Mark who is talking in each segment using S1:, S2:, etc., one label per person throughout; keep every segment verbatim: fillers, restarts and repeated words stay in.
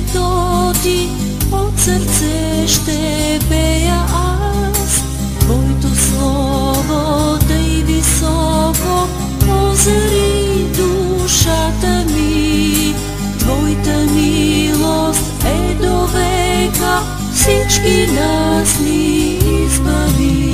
S1: името Ти от сърце ще пея аз. Твоето слово тъй високо озари душата ми. Твоята милост е до века, всички нас ни избави.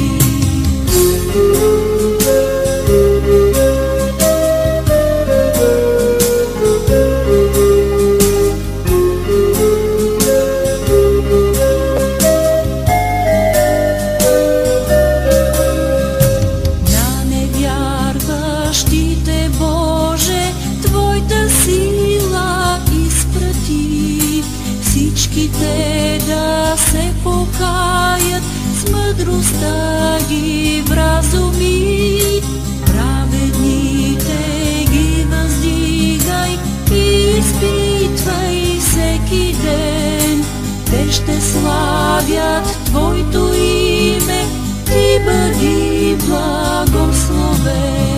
S1: На невярващите, Боже, Твоята сила изпрати. Всичките да се покаят, с мъдростта ги вразуми. Праведните ги въздигай и изпитвай всеки ден. Те ще славят Твоето име, Ти бъди благословен.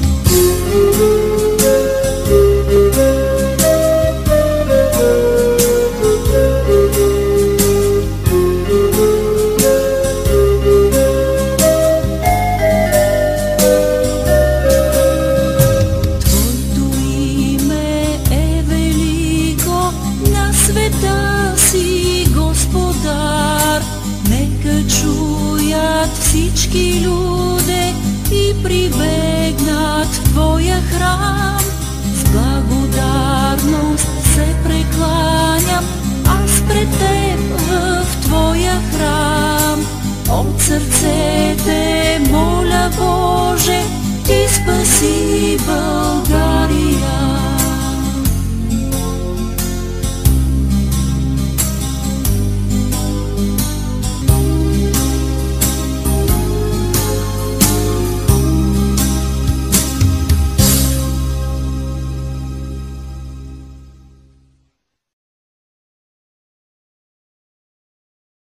S1: Нека чуят всички люде и прибегнат в Твоя храм. С благодарност се прекланям аз пред Теб в Твоя храм. От сърце Те